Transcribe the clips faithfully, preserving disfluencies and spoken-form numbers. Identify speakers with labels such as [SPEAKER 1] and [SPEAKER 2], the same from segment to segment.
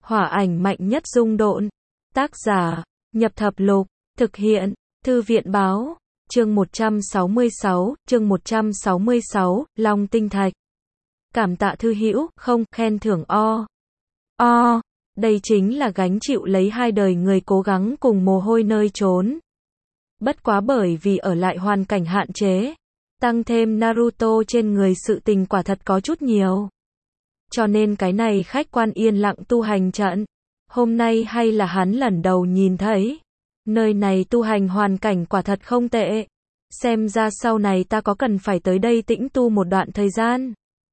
[SPEAKER 1] Hỏa ảnh mạnh nhất dung độn. Tác giả, Nhập Thập Lục, thực hiện, Thư viện báo, chương một trăm sáu mươi sáu, chương một trăm sáu mươi sáu, Long Tinh Thạch. Cảm tạ thư hữu, không, khen thưởng o. O, đây chính là gánh chịu lấy hai đời người cố gắng cùng mồ hôi nơi trốn. Bất quá bởi vì ở lại hoàn cảnh hạn chế, tăng thêm Naruto trên người sự tình quả thật có chút nhiều. Cho nên cái này khách quan yên lặng tu hành trận, hôm nay hay là hắn lần đầu nhìn thấy. Nơi này tu hành hoàn cảnh quả thật không tệ. Xem ra sau này ta có cần phải tới đây tĩnh tu một đoạn thời gian.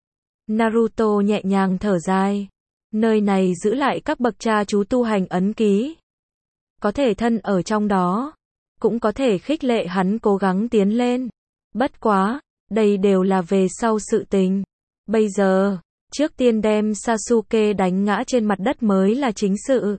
[SPEAKER 1] Naruto nhẹ nhàng thở dài. Nơi này giữ lại các bậc cha chú tu hành ấn ký. Có thể thân ở trong đó, cũng có thể khích lệ hắn cố gắng tiến lên. Bất quá, đây đều là về sau sự tình. Bây giờ, trước tiên đem Sasuke đánh ngã trên mặt đất mới là chính sự.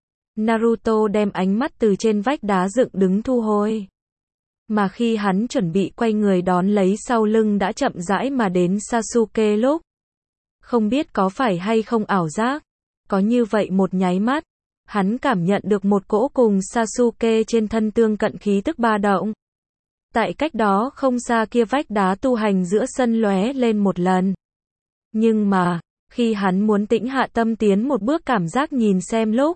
[SPEAKER 1] Naruto đem ánh mắt từ trên vách đá dựng đứng thu hồi. Mà khi hắn chuẩn bị quay người đón lấy sau lưng đã chậm rãi mà đến Sasuke lúc. Không biết có phải hay không ảo giác. Có như vậy một nháy mắt, hắn cảm nhận được một cỗ cùng Sasuke trên thân tương cận khí tức ba động. Tại cách đó không xa kia vách đá tu hành giữa sân lóe lên một lần. Nhưng mà, khi hắn muốn tĩnh hạ tâm tiến một bước cảm giác nhìn xem lúc,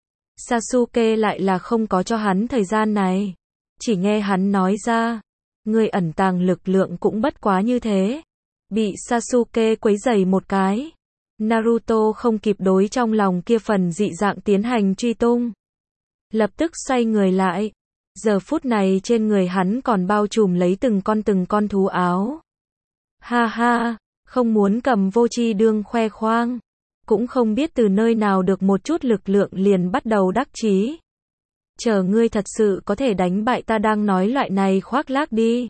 [SPEAKER 1] Sasuke lại là không có cho hắn thời gian này. Chỉ nghe hắn nói ra, người ẩn tàng lực lượng cũng bất quá như thế. Bị Sasuke quấy rầy một cái, Naruto không kịp đối trong lòng kia phần dị dạng tiến hành truy tung. Lập tức xoay người lại. Giờ phút này trên người hắn còn bao trùm lấy từng con từng con thú áo. Ha ha, không muốn cầm vô tri đương khoe khoang. Cũng không biết từ nơi nào được một chút lực lượng liền bắt đầu đắc chí. Chờ ngươi thật sự có thể đánh bại ta đang nói loại này khoác lác đi.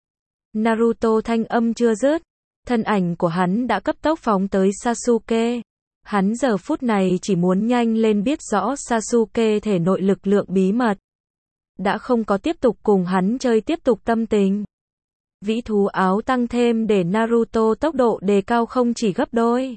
[SPEAKER 1] Naruto thanh âm chưa dứt. Thân ảnh của hắn đã cấp tốc phóng tới Sasuke. Hắn giờ phút này chỉ muốn nhanh lên biết rõ Sasuke thể nội lực lượng bí mật. Đã không có tiếp tục cùng hắn chơi tiếp tục tâm tình. Vĩ thú áo tăng thêm để Naruto tốc độ đề cao không chỉ gấp đôi.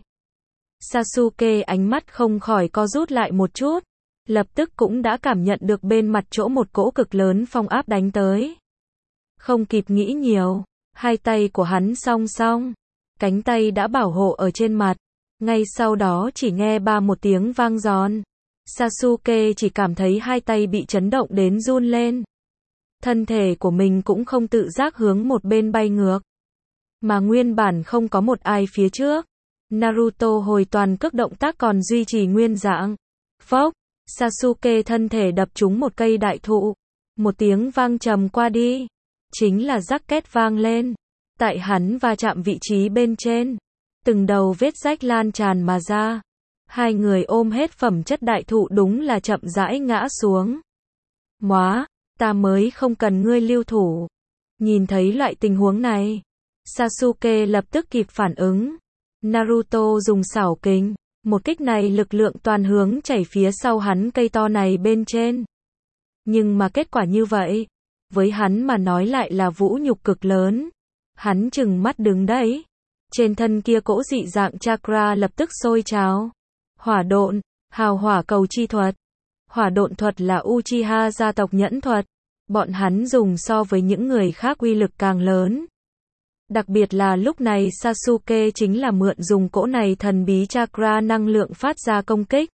[SPEAKER 1] Sasuke ánh mắt không khỏi co rút lại một chút. Lập tức cũng đã cảm nhận được bên mặt chỗ một cỗ cực lớn phong áp đánh tới. Không kịp nghĩ nhiều. Hai tay của hắn song song. Cánh tay đã bảo hộ ở trên mặt. Ngay sau đó chỉ nghe ba một tiếng vang giòn. Sasuke chỉ cảm thấy hai tay bị chấn động đến run lên. Thân thể của mình cũng không tự giác hướng một bên bay ngược. Mà nguyên bản không có một ai phía trước. Naruto hồi toàn cước động tác còn duy trì nguyên dạng. Phốc, Sasuke thân thể đập trúng một cây đại thụ. Một tiếng vang trầm qua đi. Chính là rắc két vang lên. Tại hắn va chạm vị trí bên trên. Từng đầu vết rách lan tràn mà ra. Hai người ôm hết phẩm chất đại thụ đúng là chậm rãi ngã xuống. Móa, ta mới không cần ngươi lưu thủ. Nhìn thấy loại tình huống này, Sasuke lập tức kịp phản ứng. Naruto dùng xảo kình, một kích này lực lượng toàn hướng chảy phía sau hắn cây to này bên trên. Nhưng mà kết quả như vậy, với hắn mà nói lại là vũ nhục cực lớn. Hắn trừng mắt đứng đấy. Trên thân kia cỗ dị dạng chakra lập tức sôi trào. Hỏa độn, hào hỏa cầu chi thuật. Hỏa độn thuật là Uchiha gia tộc nhẫn thuật. Bọn hắn dùng so với những người khác uy lực càng lớn. Đặc biệt là lúc này Sasuke chính là mượn dùng cỗ này thần bí chakra năng lượng phát ra công kích.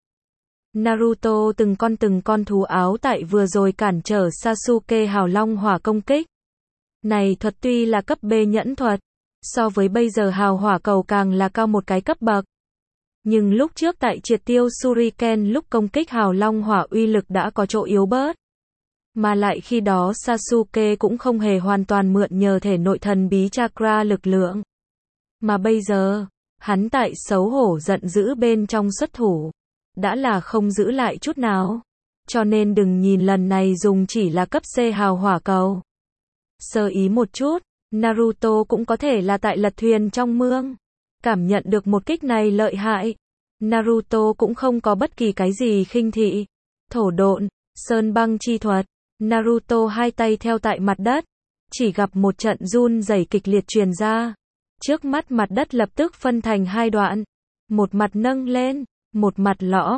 [SPEAKER 1] Naruto từng con từng con thú áo tại vừa rồi cản trở Sasuke hào long hỏa công kích. Này thuật tuy là cấp B nhẫn thuật, so với bây giờ hào hỏa cầu càng là cao một cái cấp bậc. Nhưng lúc trước tại triệt tiêu Shuriken lúc công kích hào long hỏa uy lực đã có chỗ yếu bớt. Mà lại khi đó Sasuke cũng không hề hoàn toàn mượn nhờ thể nội thần bí chakra lực lượng. Mà bây giờ, hắn tại xấu hổ giận dữ bên trong xuất thủ. Đã là không giữ lại chút nào. Cho nên đừng nhìn lần này dùng chỉ là cấp C hào hỏa cầu. Sơ ý một chút, Naruto cũng có thể là tại lật thuyền trong mương. Cảm nhận được một kích này lợi hại. Naruto cũng không có bất kỳ cái gì khinh thị. Thổ độn, sơn băng chi thuật. Naruto hai tay theo tại mặt đất. Chỉ gặp một trận run rẩy kịch liệt truyền ra. Trước mắt mặt đất lập tức phân thành hai đoạn. Một mặt nâng lên, một mặt lõm.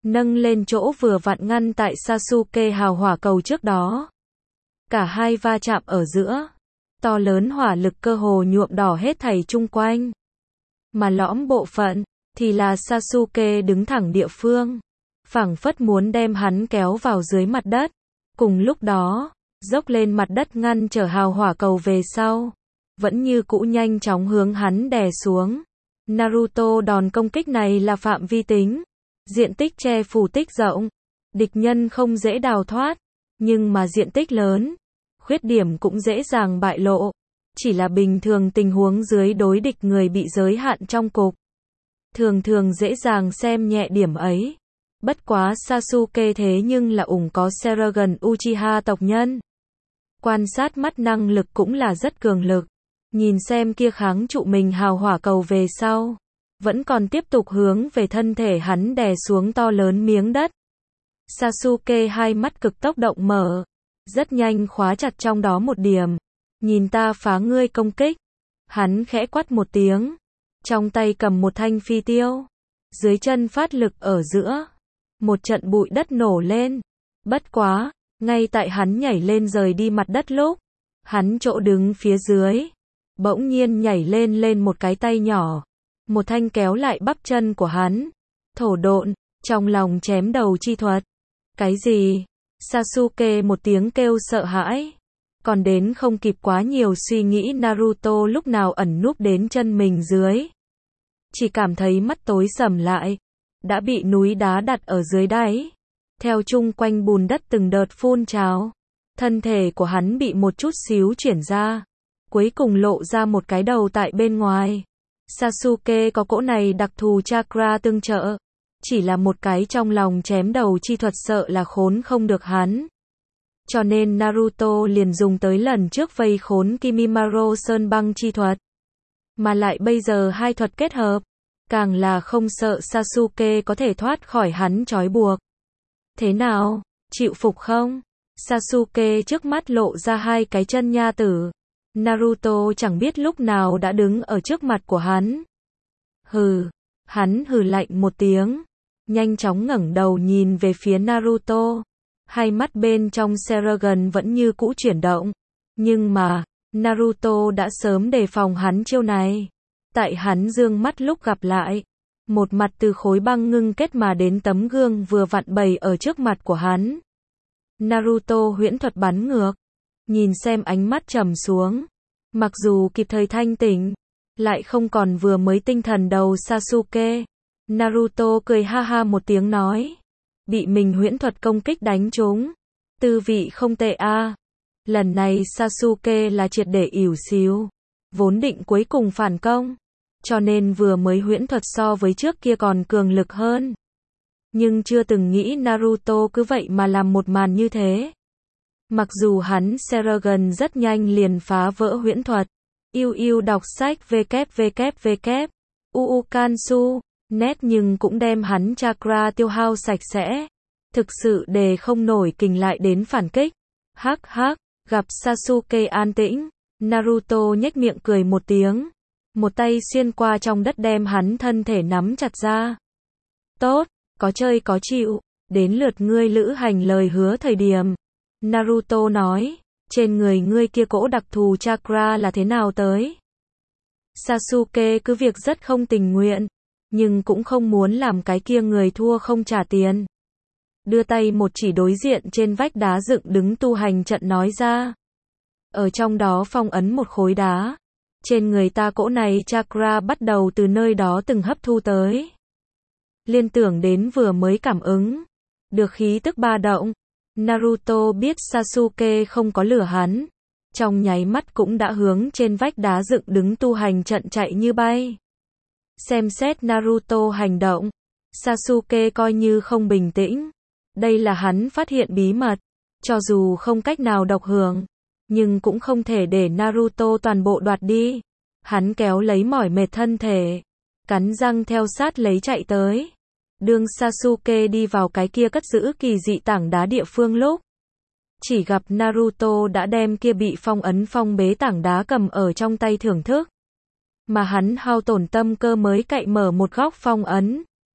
[SPEAKER 1] nâng lên chỗ vừa vặn ngăn tại Sasuke hào hỏa cầu trước đó. Cả hai va chạm ở giữa, to lớn hỏa lực cơ hồ nhuộm đỏ hết thảy chung quanh. Mà lõm bộ phận, thì là Sasuke đứng thẳng địa phương, phảng phất muốn đem hắn kéo vào dưới mặt đất. Cùng lúc đó, dốc lên mặt đất ngăn trở hào hỏa cầu về sau, vẫn như cũ nhanh chóng hướng hắn đè xuống. Naruto đòn công kích này là phạm vi tính, diện tích che phủ tích rộng, địch nhân không dễ đào thoát, nhưng mà diện tích lớn, khuyết điểm cũng dễ dàng bại lộ. Chỉ là bình thường tình huống dưới đối địch người bị giới hạn trong cục, thường thường dễ dàng xem nhẹ điểm ấy. Bất quá Sasuke thế nhưng là ủng có Sharingan Uchiha tộc nhân. Quan sát mắt năng lực cũng là rất cường lực. Nhìn xem kia kháng trụ mình hào hỏa cầu về sau, vẫn còn tiếp tục hướng về thân thể hắn đè xuống to lớn miếng đất. Sasuke hai mắt cực tốc động mở, rất nhanh khóa chặt trong đó một điểm. Nhìn ta phá ngươi công kích. Hắn khẽ quát một tiếng, trong tay cầm một thanh phi tiêu, dưới chân phát lực ở giữa, một trận bụi đất nổ lên. Bất quá, ngay tại hắn nhảy lên rời đi mặt đất lúc, hắn chỗ đứng phía dưới, bỗng nhiên nhảy lên lên một cái tay nhỏ, một thanh kéo lại bắp chân của hắn. Thổ độn, trong lòng chém đầu chi thuật. Cái gì? Sasuke một tiếng kêu sợ hãi. Còn đến không kịp quá nhiều suy nghĩ Naruto lúc nào ẩn núp đến chân mình dưới. Chỉ cảm thấy mắt tối sầm lại, đã bị núi đá đặt ở dưới đáy. Theo chung quanh bùn đất từng đợt phun trào, thân thể của hắn bị một chút xíu chuyển ra, cuối cùng lộ ra một cái đầu tại bên ngoài. Sasuke có cỗ này đặc thù chakra tương trợ, chỉ là một cái trong lòng chém đầu chi thuật sợ là khốn không được hắn. Cho nên Naruto liền dùng tới lần trước vây khốn Kimimaro Sơn băng chi thuật. Mà lại bây giờ hai thuật kết hợp, càng là không sợ Sasuke có thể thoát khỏi hắn trói buộc. Thế nào, chịu phục không? Sasuke trước mắt lộ ra hai cái chân nha tử. Naruto chẳng biết lúc nào đã đứng ở trước mặt của hắn. Hừ, hắn hừ lạnh một tiếng, nhanh chóng ngẩng đầu nhìn về phía Naruto. Hai mắt bên trong Sharingan vẫn như cũ chuyển động. Nhưng mà, Naruto đã sớm đề phòng hắn chiêu này. Tại hắn dương mắt lúc gặp lại, một mặt từ khối băng ngưng kết mà đến tấm gương vừa vặn bày ở trước mặt của hắn. Naruto huyễn thuật bắn ngược, nhìn xem ánh mắt trầm xuống. Mặc dù kịp thời thanh tỉnh, lại không còn vừa mới tinh thần đầu Sasuke. Naruto cười ha ha một tiếng nói. Bị mình huyễn thuật công kích đánh trúng. Tư vị không tệ a. À. Lần này Sasuke là triệt để ỉu xìu. Vốn định cuối cùng phản công. Cho nên vừa mới huyễn thuật so với trước kia còn cường lực hơn. Nhưng chưa từng nghĩ Naruto cứ vậy mà làm một màn như thế. Mặc dù hắn Sharingan rất nhanh liền phá vỡ huyễn thuật. Yêu yêu đọc sách www. uu Kansu. Nét nhưng cũng đem hắn chakra tiêu hao sạch sẽ. Thực sự đề không nổi kình lại đến phản kích. Hắc hắc, gặp Sasuke an tĩnh, Naruto nhếch miệng cười một tiếng. Một tay xuyên qua trong đất đem hắn thân thể nắm chặt ra. Tốt, có chơi có chịu, đến lượt ngươi lữ hành lời hứa thời điểm. Naruto nói, trên người ngươi kia cỗ đặc thù chakra là thế nào tới? Sasuke cứ việc rất không tình nguyện, nhưng cũng không muốn làm cái kia người thua không trả tiền. Đưa tay một chỉ đối diện trên vách đá dựng đứng tu hành trận nói ra. Ở trong đó phong ấn một khối đá. Trên người ta cỗ này chakra bắt đầu từ nơi đó từng hấp thu tới. Liên tưởng đến vừa mới cảm ứng. Được khí tức ba động. Naruto biết Sasuke không có lừa hắn. Trong nháy mắt cũng đã hướng trên vách đá dựng đứng tu hành trận chạy như bay. Xem xét Naruto hành động, Sasuke coi như không bình tĩnh. Đây là hắn phát hiện bí mật, cho dù không cách nào độc hưởng, nhưng cũng không thể để Naruto toàn bộ đoạt đi. Hắn kéo lấy mỏi mệt thân thể, cắn răng theo sát lấy chạy tới. Đương Sasuke đi vào cái kia cất giữ kỳ dị tảng đá địa phương lúc, chỉ gặp Naruto đã đem kia bị phong ấn phong bế tảng đá cầm ở trong tay thưởng thức. Mà hắn hao tổn tâm cơ mới cậy mở một góc phong ấn.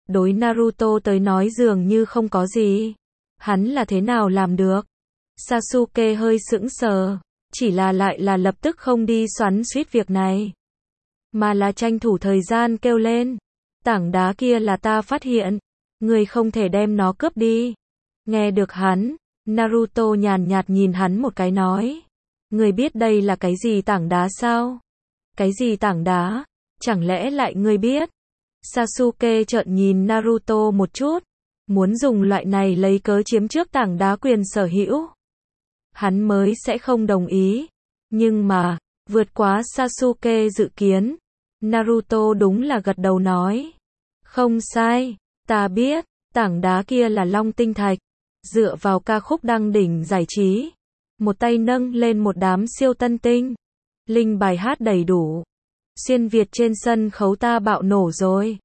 [SPEAKER 1] đối Naruto tới nói dường như không có gì. Hắn là thế nào làm được? Sasuke hơi sững sờ, chỉ là lại là lập tức không đi xoắn xuýt việc này, mà là tranh thủ thời gian kêu lên. Tảng đá kia là ta phát hiện, người không thể đem nó cướp đi. Nghe được hắn, Naruto nhàn nhạt nhìn hắn một cái nói. Người biết đây là cái gì tảng đá sao? Cái gì tảng đá? Chẳng lẽ lại ngươi biết? Sasuke trợn nhìn Naruto một chút, muốn dùng loại này lấy cớ chiếm trước tảng đá quyền sở hữu. Hắn mới sẽ không đồng ý. Nhưng mà, vượt quá Sasuke dự kiến, Naruto đúng là gật đầu nói. Không sai, ta biết, tảng đá kia là Long Tinh Thạch. Dựa vào ca khúc đăng đỉnh giải trí, một tay nâng lên một đám siêu tân tinh. Linh bài hát đầy đủ. Xuyên Việt trên sân khấu ta bạo nổ rồi.